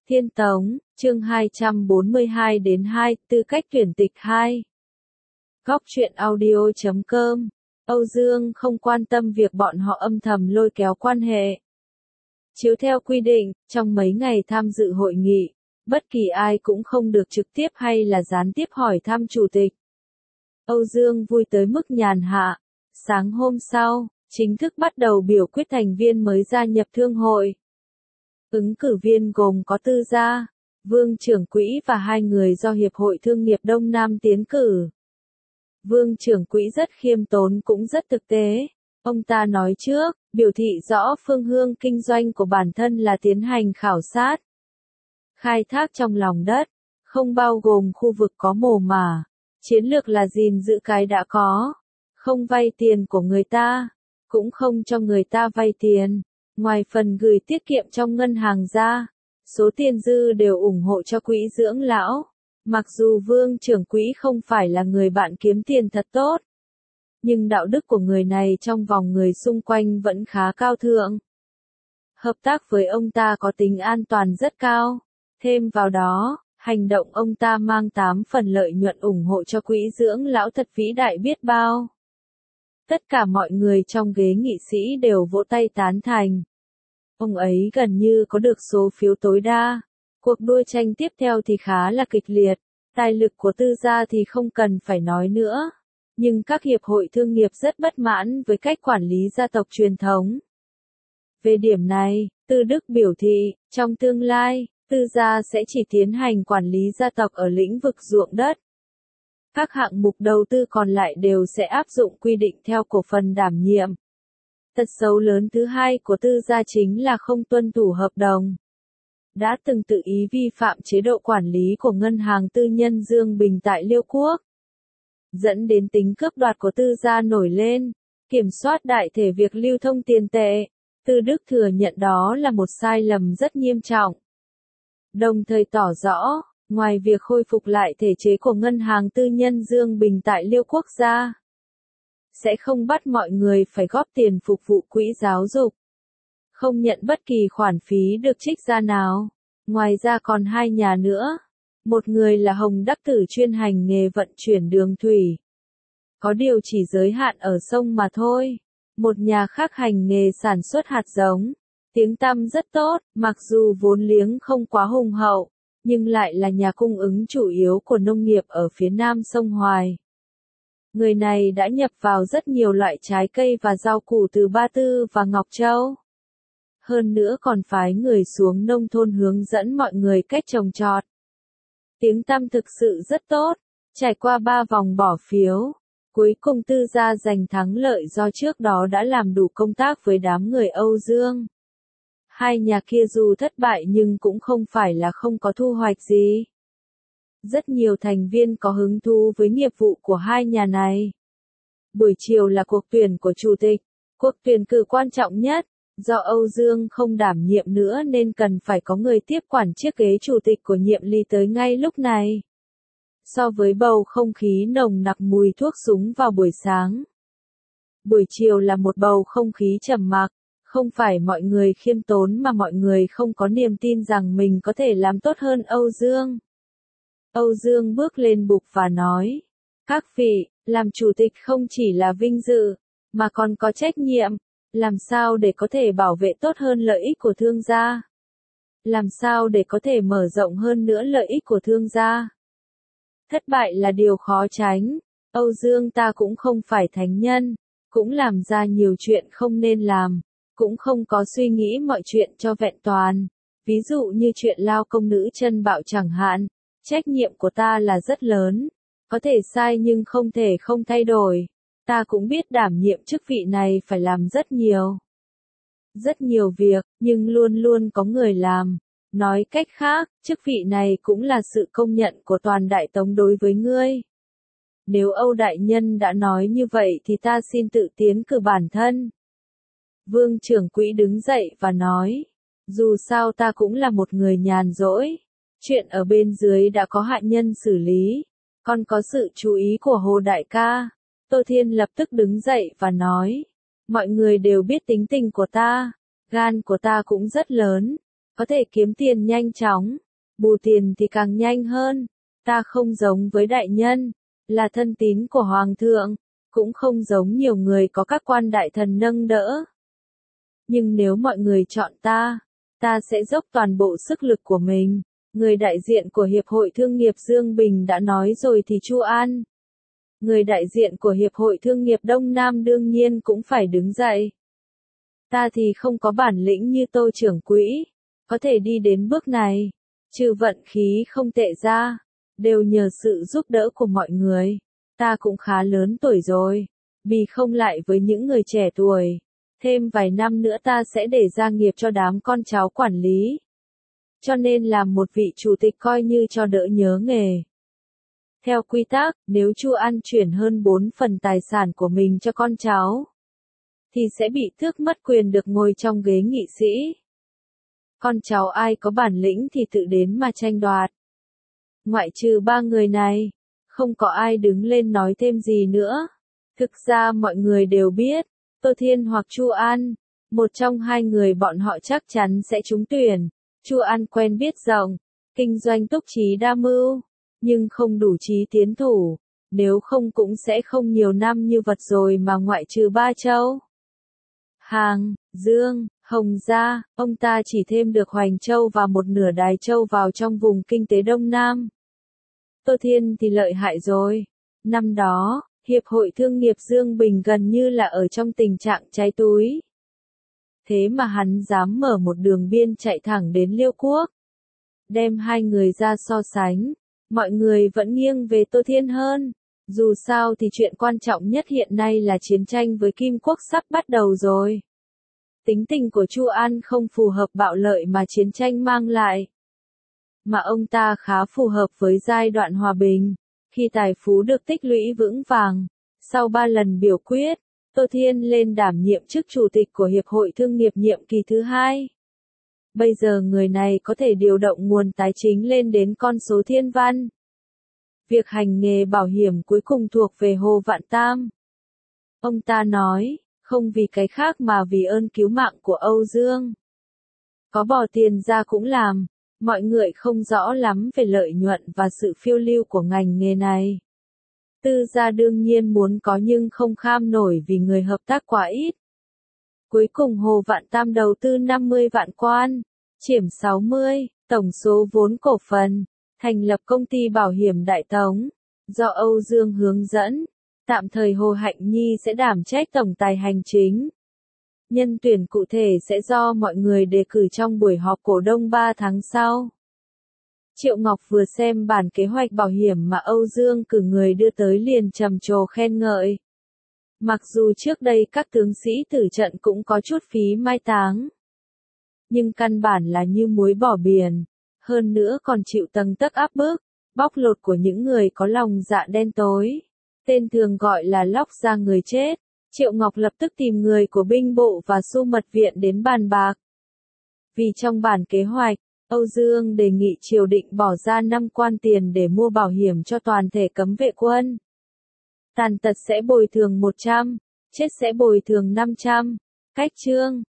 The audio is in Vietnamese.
Thiên Tống, chương 242 đến 2, tư cách tuyển tịch 2. Góc truyện audio.com. Âu Dương không quan tâm việc bọn họ âm thầm lôi kéo quan hệ. Chiếu theo quy định, trong mấy ngày tham dự hội nghị, bất kỳ ai cũng không được trực tiếp hay là gián tiếp hỏi thăm chủ tịch. Âu Dương vui tới mức nhàn hạ. Sáng hôm sau, chính thức bắt đầu biểu quyết thành viên mới gia nhập thương hội. Ứng cử viên gồm có Tư Gia, Vương trưởng quỹ và 2 người do Hiệp hội Thương nghiệp Đông Nam tiến cử. Vương trưởng quỹ rất khiêm tốn cũng rất thực tế. Ông ta nói trước, biểu thị rõ phương hướng kinh doanh của bản thân là tiến hành khảo sát, khai thác trong lòng đất, không bao gồm khu vực có mồ mả. Chiến lược là gìn giữ cái đã có, không vay tiền của người ta, cũng không cho người ta vay tiền. Ngoài phần gửi tiết kiệm trong ngân hàng ra, số tiền dư đều ủng hộ cho quỹ dưỡng lão. Mặc dù Vương trưởng quỹ không phải là người bạn kiếm tiền thật tốt, nhưng đạo đức của người này trong vòng người xung quanh vẫn khá cao thượng. Hợp tác với ông ta có tính an toàn rất cao. Thêm vào đó, hành động ông ta mang 8 phần lợi nhuận ủng hộ cho quỹ dưỡng lão thật vĩ đại biết bao. Tất cả mọi người trong ghế nghị sĩ đều vỗ tay tán thành. Ông ấy gần như có được số phiếu tối đa. Cuộc đua tranh tiếp theo thì khá là kịch liệt. Tài lực của Tư Gia thì không cần phải nói nữa. Nhưng các hiệp hội thương nghiệp rất bất mãn với cách quản lý gia tộc truyền thống. Về điểm này, Tư Đức biểu thị, trong tương lai, Tư Gia sẽ chỉ tiến hành quản lý gia tộc ở lĩnh vực ruộng đất. Các hạng mục đầu tư còn lại đều sẽ áp dụng quy định theo cổ phần đảm nhiệm. Tật xấu lớn thứ hai của Tư Gia chính là không tuân thủ hợp đồng. Đã từng tự ý vi phạm chế độ quản lý của ngân hàng tư nhân Dương Bình tại Liêu Quốc, dẫn đến tính cướp đoạt của Tư Gia nổi lên, kiểm soát đại thể việc lưu thông tiền tệ. Tư Đức thừa nhận đó là một sai lầm rất nghiêm trọng. Đồng thời tỏ rõ, ngoài việc khôi phục lại thể chế của ngân hàng tư nhân Dương Bình tại Liêu Quốc gia, sẽ không bắt mọi người phải góp tiền phục vụ quỹ giáo dục, không nhận bất kỳ khoản phí được trích ra nào. Ngoài ra còn 2 nhà nữa. Một người là Hồng Đắc Tử chuyên hành nghề vận chuyển đường thủy, có điều chỉ giới hạn ở sông mà thôi. Một nhà khác hành nghề sản xuất hạt giống, tiếng tăm rất tốt, mặc dù vốn liếng không quá hùng hậu, nhưng lại là nhà cung ứng chủ yếu của nông nghiệp ở phía nam sông Hoài. Người này đã nhập vào rất nhiều loại trái cây và rau củ từ Ba Tư và Ngọc Châu. Hơn nữa còn phái người xuống nông thôn hướng dẫn mọi người cách trồng trọt. Tiếng tăm thực sự rất tốt. Trải qua 3 vòng bỏ phiếu, cuối cùng Tư Gia giành thắng lợi do trước đó đã làm đủ công tác với đám người Âu Dương. 2 nhà kia dù thất bại nhưng cũng không phải là không có thu hoạch gì. Rất nhiều thành viên có hứng thú với nghiệp vụ của 2 nhà này. Buổi chiều là cuộc tuyển của chủ tịch, cuộc tuyển cử quan trọng nhất. Do Âu Dương không đảm nhiệm nữa nên cần phải có người tiếp quản chiếc ghế chủ tịch của nhiệm ly tới ngay lúc này. So với bầu không khí nồng nặc mùi thuốc súng vào buổi sáng, buổi chiều là một bầu không khí trầm mặc. Không phải mọi người khiêm tốn mà mọi người không có niềm tin rằng mình có thể làm tốt hơn Âu Dương. Âu Dương bước lên bục và nói, các vị, làm chủ tịch không chỉ là vinh dự, mà còn có trách nhiệm. Làm sao để có thể bảo vệ tốt hơn lợi ích của thương gia? Làm sao để có thể mở rộng hơn nữa lợi ích của thương gia? Thất bại là điều khó tránh. Âu Dương ta cũng không phải thánh nhân, cũng làm ra nhiều chuyện không nên làm, cũng không có suy nghĩ mọi chuyện cho vẹn toàn. Ví dụ như chuyện lao công nữ chân bạo chẳng hạn, trách nhiệm của ta là rất lớn. Có thể sai nhưng không thể không thay đổi. Ta cũng biết đảm nhiệm chức vị này phải làm rất nhiều việc, nhưng luôn luôn có người làm. Nói cách khác, chức vị này cũng là sự công nhận của toàn Đại Tống đối với ngươi. Nếu Âu đại nhân đã nói như vậy thì ta xin tự tiến cử bản thân. Vương trưởng quỹ đứng dậy và nói, dù sao ta cũng là một người nhàn rỗi. Chuyện ở bên dưới đã có hạ nhân xử lý, còn có sự chú ý của Hồ đại ca. Tô Thiên lập tức đứng dậy và nói, mọi người đều biết tính tình của ta, gan của ta cũng rất lớn, có thể kiếm tiền nhanh chóng, bù tiền thì càng nhanh hơn. Ta không giống với đại nhân, là thân tín của Hoàng thượng, cũng không giống nhiều người có các quan đại thần nâng đỡ. Nhưng nếu mọi người chọn ta sẽ dốc toàn bộ sức lực của mình. Người đại diện của Hiệp hội Thương nghiệp Dương Bình đã nói rồi thì Chu An. Người đại diện của Hiệp hội Thương nghiệp Đông Nam đương nhiên cũng phải đứng dậy. Ta thì không có bản lĩnh như Tô trưởng quỹ, có thể đi đến bước này, trừ vận khí không tệ ra, đều nhờ sự giúp đỡ của mọi người. Ta cũng khá lớn tuổi rồi, bì không lại với những người trẻ tuổi. Thêm vài năm nữa ta sẽ để gia nghiệp cho đám con cháu quản lý. Cho nên làm một vị chủ tịch coi như cho đỡ nhớ nghề. Theo quy tắc, nếu Chu An chuyển hơn 4 phần tài sản của mình cho con cháu, thì sẽ bị tước mất quyền được ngồi trong ghế nghị sĩ. Con cháu ai có bản lĩnh thì tự đến mà tranh đoạt. Ngoại trừ 3 người này, không có ai đứng lên nói thêm gì nữa. Thực ra mọi người đều biết, Tô Thiên hoặc Chu An, một trong hai người bọn họ chắc chắn sẽ trúng tuyển. Chu An quen biết rộng, kinh doanh túc trí đa mưu, nhưng không đủ trí tiến thủ, nếu không cũng sẽ không nhiều năm như vật rồi mà ngoại trừ 3 châu. Hàng, Dương, Hồng gia, ông ta chỉ thêm được Hoành Châu và một nửa Đài Châu vào trong vùng kinh tế Đông Nam. Tô Thiên thì lợi hại rồi. Năm đó, Hiệp hội Thương nghiệp Dương Bình gần như là ở trong tình trạng cháy túi. Thế mà hắn dám mở một đường biên chạy thẳng đến Liêu Quốc. Đem hai người ra so sánh, mọi người vẫn nghiêng về Tô Thiên hơn. Dù sao thì chuyện quan trọng nhất hiện nay là chiến tranh với Kim Quốc sắp bắt đầu rồi. Tính tình của Chu An không phù hợp bạo lợi mà chiến tranh mang lại. Mà ông ta khá phù hợp với giai đoạn hòa bình, khi tài phú được tích lũy vững vàng. Sau 3 lần biểu quyết, Tô Thiên lên đảm nhiệm chức chủ tịch của Hiệp hội Thương nghiệp nhiệm kỳ thứ 2. Bây giờ người này có thể điều động nguồn tài chính lên đến con số thiên văn. Việc hành nghề bảo hiểm cuối cùng thuộc về Hồ Vạn Tam. Ông ta nói, không vì cái khác mà vì ơn cứu mạng của Âu Dương. Có bỏ tiền ra cũng làm, mọi người không rõ lắm về lợi nhuận và sự phiêu lưu của ngành nghề này. Tư gia đương nhiên muốn có nhưng không kham nổi vì người hợp tác quá ít. Cuối cùng Hồ Vạn Tam đầu tư 50 vạn quan, chiếm 60, tổng số vốn cổ phần, thành lập công ty bảo hiểm Đại Tống, do Âu Dương hướng dẫn. Tạm thời Hồ Hạnh Nhi sẽ đảm trách tổng tài hành chính. Nhân tuyển cụ thể sẽ do mọi người đề cử trong buổi họp cổ đông 3 tháng sau. Triệu Ngọc vừa xem bản kế hoạch bảo hiểm mà Âu Dương cử người đưa tới liền trầm trồ khen ngợi. Mặc dù trước đây các tướng sĩ tử trận cũng có chút phí mai táng, nhưng căn bản là như muối bỏ biển, hơn nữa còn chịu tầng tấc áp bức, bóc lột của những người có lòng dạ đen tối. Tên thường gọi là lóc da người chết. Triệu Ngọc lập tức tìm người của binh bộ và Xu Mật Viện đến bàn bạc. Vì trong bản kế hoạch, Âu Dương đề nghị triều định bỏ ra 5 quan tiền để mua bảo hiểm cho toàn thể cấm vệ quân. Tàn tật sẽ bồi thường 100, chết sẽ bồi thường 500. Cách chương